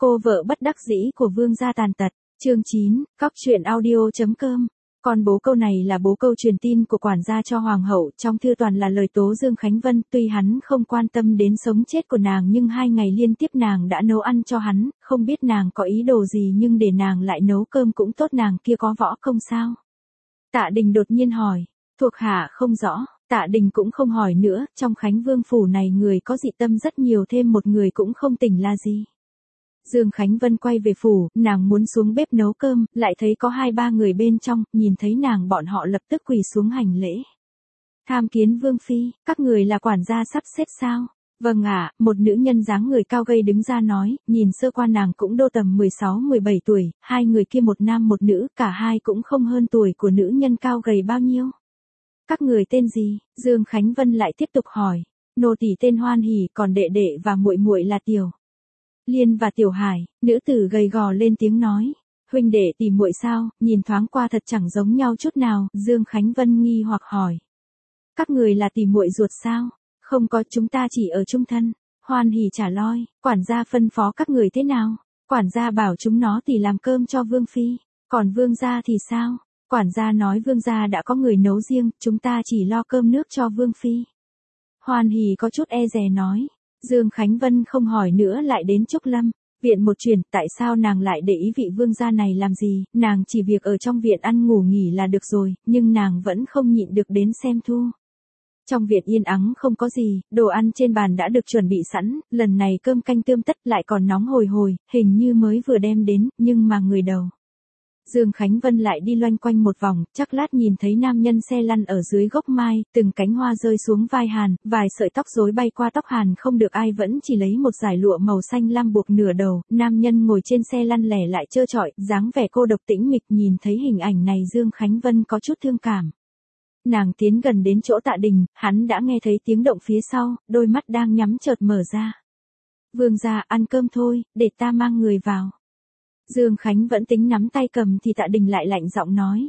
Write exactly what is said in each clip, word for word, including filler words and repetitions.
Cô vợ bất đắc dĩ của Vương gia tàn tật, chương chín, cóc truyện audio.com. Còn bố câu này là bố câu truyền tin của quản gia cho hoàng hậu, trong thư toàn là lời tố Dương Khánh Vân, tuy hắn không quan tâm đến sống chết của nàng nhưng hai ngày liên tiếp nàng đã nấu ăn cho hắn, không biết nàng có ý đồ gì nhưng để nàng lại nấu cơm cũng tốt, nàng kia có võ công sao? Tạ Đình đột nhiên hỏi, thuộc hạ không rõ. Tạ Đình cũng không hỏi nữa, trong Khánh Vương phủ này người có dị tâm rất nhiều, thêm một người cũng không tỉnh là gì. Dương Khánh Vân quay về phủ, nàng muốn xuống bếp nấu cơm, lại thấy có hai ba người bên trong, nhìn thấy nàng bọn họ lập tức quỳ xuống hành lễ. Tham kiến Vương Phi, các người là quản gia sắp xếp sao? Vâng ạ, một nữ nhân dáng người cao gầy đứng ra nói, nhìn sơ qua nàng cũng đô tầm mười sáu mười bảy tuổi, hai người kia một nam một nữ, cả hai cũng không hơn tuổi của nữ nhân cao gầy bao nhiêu. Các người tên gì? Dương Khánh Vân lại tiếp tục hỏi. Nô tỳ tên Hoan Hỉ, còn đệ đệ và muội muội là Tiểu Liên và Tiểu Hải. Nữ tử gầy gò lên tiếng nói. Huynh đệ tỷ muội sao? Nhìn thoáng qua thật chẳng giống nhau chút nào. Dương Khánh Vân nghi hoặc hỏi. Các người là tỷ muội ruột sao? Không có, chúng ta chỉ ở chung thân. Hoan Hỉ trả lời. Quản gia phân phó các người thế nào? Quản gia bảo chúng nó tỉ làm cơm cho Vương Phi. Còn Vương gia thì sao? Quản gia nói Vương gia đã có người nấu riêng, chúng ta chỉ lo cơm nước cho Vương Phi. Hoan Hỉ có chút e dè nói. Dương Khánh Vân không hỏi nữa, lại đến Trúc Lâm. Viện một chuyển, tại sao nàng lại để ý vị vương gia này làm gì, nàng chỉ việc ở trong viện ăn ngủ nghỉ là được rồi, nhưng nàng vẫn không nhịn được đến xem thu. Trong viện yên ắng không có gì, đồ ăn trên bàn đã được chuẩn bị sẵn, lần này cơm canh tươm tất lại còn nóng hhồi hồi, hình như mới vừa đem đến, nhưng mà người đầu. Dương Khánh Vân lại đi loanh quanh một vòng, chắc lát nhìn thấy nam nhân xe lăn ở dưới gốc mai, từng cánh hoa rơi xuống vai Hàn, vài sợi tóc rối bay qua tóc Hàn, không được ai vẫn chỉ lấy một dải lụa màu xanh lam buộc nửa đầu, nam nhân ngồi trên xe lăn lẻ lại trơ trọi, dáng vẻ cô độc tĩnh mịch, nhìn thấy hình ảnh này Dương Khánh Vân có chút thương cảm. Nàng tiến gần đến chỗ Tạ Đình, hắn đã nghe thấy tiếng động phía sau, đôi mắt đang nhắm chợt mở ra. Vương gia, ăn cơm thôi, để ta mang người vào. Dương Khánh vẫn tính nắm tay cầm thì Tạ Đình lại lạnh giọng nói.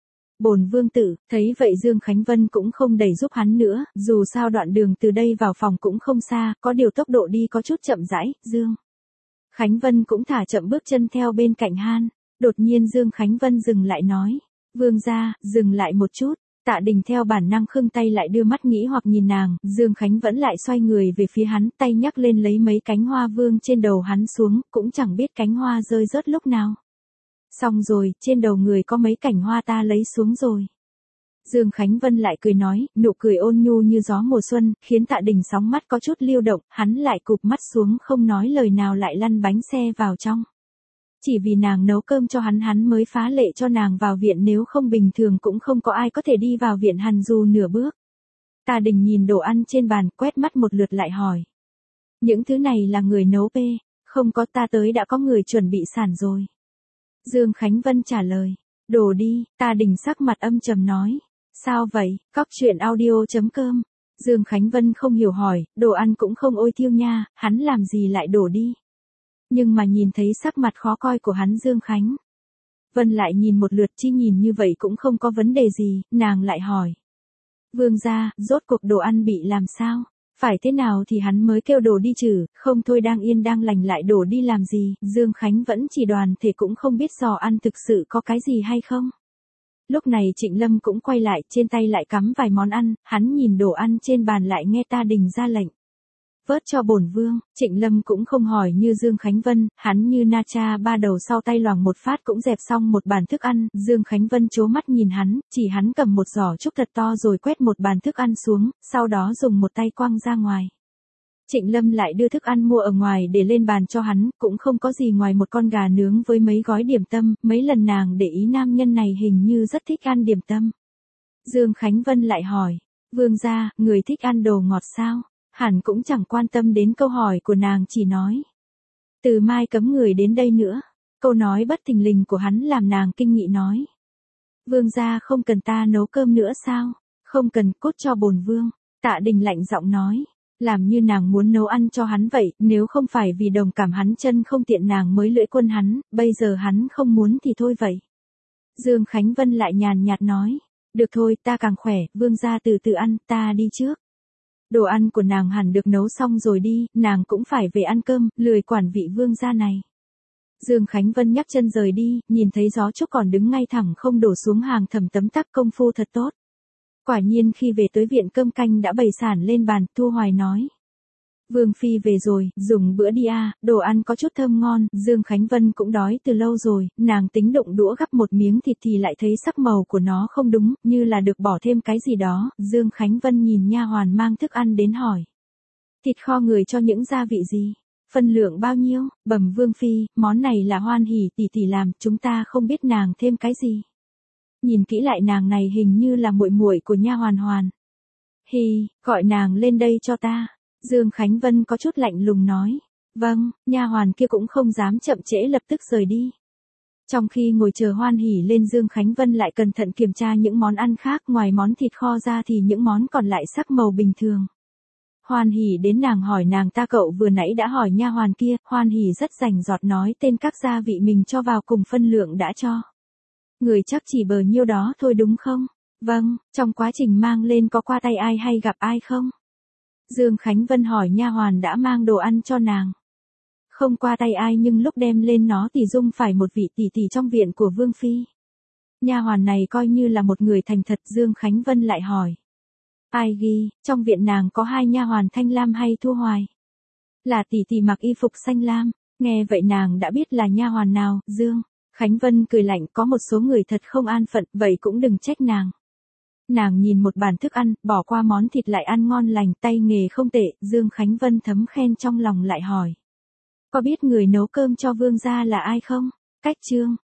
Bổn vương tử, thấy vậy Dương Khánh Vân cũng không đẩy giúp hắn nữa, dù sao đoạn đường từ đây vào phòng cũng không xa, có điều tốc độ đi có chút chậm rãi, Dương Khánh Vân cũng thả chậm bước chân theo bên cạnh Han. Đột nhiên Dương Khánh Vân dừng lại nói. Vương gia, dừng lại một chút. Tạ Đình theo bản năng khưng tay lại, đưa mắt nghĩ hoặc nhìn nàng, Dương Khánh vẫn lại xoay người về phía hắn, tay nhắc lên lấy mấy cánh hoa vương trên đầu hắn xuống, cũng chẳng biết cánh hoa rơi rớt lúc nào. Xong rồi, trên đầu người có mấy cành hoa ta lấy xuống rồi. Dương Khánh Vân lại cười nói, nụ cười ôn nhu như gió mùa xuân, khiến Tạ Đình sóng mắt có chút lưu động, hắn lại cụp mắt xuống không nói lời nào, lại lăn bánh xe vào trong. Chỉ vì nàng nấu cơm cho hắn hắn mới phá lệ cho nàng vào viện, nếu không bình thường cũng không có ai có thể đi vào viện hắn dù nửa bước. Tạ Đình nhìn đồ ăn trên bàn, quét mắt một lượt lại hỏi. Những thứ này là người nấu bê? Không có, ta tới đã có người chuẩn bị sẵn rồi. Dương Khánh Vân trả lời. Đổ đi, Tạ Đình sắc mặt âm trầm nói. Sao vậy? Cóc truyện audio.com. Dương Khánh Vân không hiểu hỏi, đồ ăn cũng không ôi thiêu nha, hắn làm gì lại đổ đi? Nhưng mà nhìn thấy sắc mặt khó coi của hắn Dương Khánh Vân lại nhìn một lượt, chi nhìn như vậy cũng không có vấn đề gì, nàng lại hỏi. Vương gia, rốt cuộc đồ ăn bị làm sao? Phải thế nào thì hắn mới kêu đổ đi chứ, không thôi đang yên đang lành lại đổ đi làm gì? Dương Khánh vẫn chỉ đoàn thể cũng không biết giò ăn thực sự có cái gì hay không. Lúc này Trịnh Lâm cũng quay lại, trên tay lại cắm vài món ăn, hắn nhìn đồ ăn trên bàn lại nghe Tạ Đình ra lệnh. Vớt cho bổn vương. Trịnh Lâm cũng không hỏi như Dương Khánh Vân, hắn như na cha ba đầu sau tay loằng một phát cũng dẹp xong một bàn thức ăn. Dương Khánh Vân trố mắt nhìn hắn, chỉ hắn cầm một giỏ trúc thật to rồi quét một bàn thức ăn xuống, sau đó dùng một tay quăng ra ngoài. Trịnh Lâm lại đưa thức ăn mua ở ngoài để lên bàn cho hắn, cũng không có gì ngoài một con gà nướng với mấy gói điểm tâm, mấy lần nàng để ý nam nhân này hình như rất thích ăn điểm tâm. Dương Khánh Vân lại hỏi, vương gia, người thích ăn đồ ngọt sao? Hẳn cũng chẳng quan tâm đến câu hỏi của nàng, chỉ nói. Từ mai cấm người đến đây nữa. Câu nói bất thình lình của hắn làm nàng kinh nghị nói. Vương gia không cần ta nấu cơm nữa sao? Không cần, cút cho bổn vương. Tạ Đình lạnh giọng nói. Làm như nàng muốn nấu ăn cho hắn vậy, nếu không phải vì đồng cảm hắn chân không tiện nàng mới lưỡi quân hắn, bây giờ hắn không muốn thì thôi vậy. Dương Khánh Vân lại nhàn nhạt nói. Được thôi, ta càng khỏe, vương gia từ từ ăn, ta đi trước. Đồ ăn của nàng hẳn được nấu xong rồi đi, nàng cũng phải về ăn cơm, lười quản vị vương gia này. Dương Khánh Vân nhấc chân rời đi, nhìn thấy gió trúc còn đứng ngay thẳng không đổ xuống hàng thầm tấm tắc công phu thật tốt. Quả nhiên khi về tới viện cơm canh đã bày sản lên bàn, Thu Hoài nói. Vương Phi về rồi, dùng bữa đi à, đồ ăn có chút thơm ngon, Dương Khánh Vân cũng đói từ lâu rồi, nàng tính động đũa gắp một miếng thịt thì lại thấy sắc màu của nó không đúng, như là được bỏ thêm cái gì đó, Dương Khánh Vân nhìn nha hoàn mang thức ăn đến hỏi. Thịt kho người cho những gia vị gì? Phân lượng bao nhiêu? Bẩm Vương Phi, món này là Hoan Hỉ tỷ tỷ làm, chúng ta không biết nàng thêm cái gì. Nhìn kỹ lại nàng này hình như là muội muội của nha hoàn Hoàn. Hi, gọi nàng lên đây cho ta. Dương Khánh Vân có chút lạnh lùng nói. Vâng, nha hoàn kia cũng không dám chậm trễ lập tức rời đi. Trong khi ngồi chờ Hoan Hỉ lên, Dương Khánh Vân lại cẩn thận kiểm tra những món ăn khác, ngoài món thịt kho ra thì những món còn lại sắc màu bình thường. Hoan Hỉ đến, nàng hỏi nàng ta cậu vừa nãy đã hỏi nha hoàn kia, Hoan Hỉ rất rành rọt nói tên các gia vị mình cho vào cùng phân lượng đã cho. Người chắc chỉ bờ nhiêu đó thôi đúng không? Vâng, trong quá trình mang lên có qua tay ai hay gặp ai không? Dương Khánh Vân hỏi nha hoàn đã mang đồ ăn cho nàng. Không qua tay ai, nhưng lúc đem lên nó thì dung phải một vị tỷ tỷ trong viện của Vương Phi. Nha hoàn này coi như là một người thành thật. Dương Khánh Vân lại hỏi. Ai ghi, trong viện nàng có hai nha hoàn Thanh Lam hay Thu Hoài? Là tỷ tỷ mặc y phục xanh lam. Nghe vậy nàng đã biết là nha hoàn nào. Dương Khánh Vân cười lạnh, có một số người thật không an phận, vậy cũng đừng trách nàng. Nàng nhìn một bàn thức ăn, bỏ qua món thịt lại ăn ngon lành, tay nghề không tệ, Dương Khánh Vân thấm khen trong lòng lại hỏi. Có biết người nấu cơm cho vương gia là ai không? Cách Trương,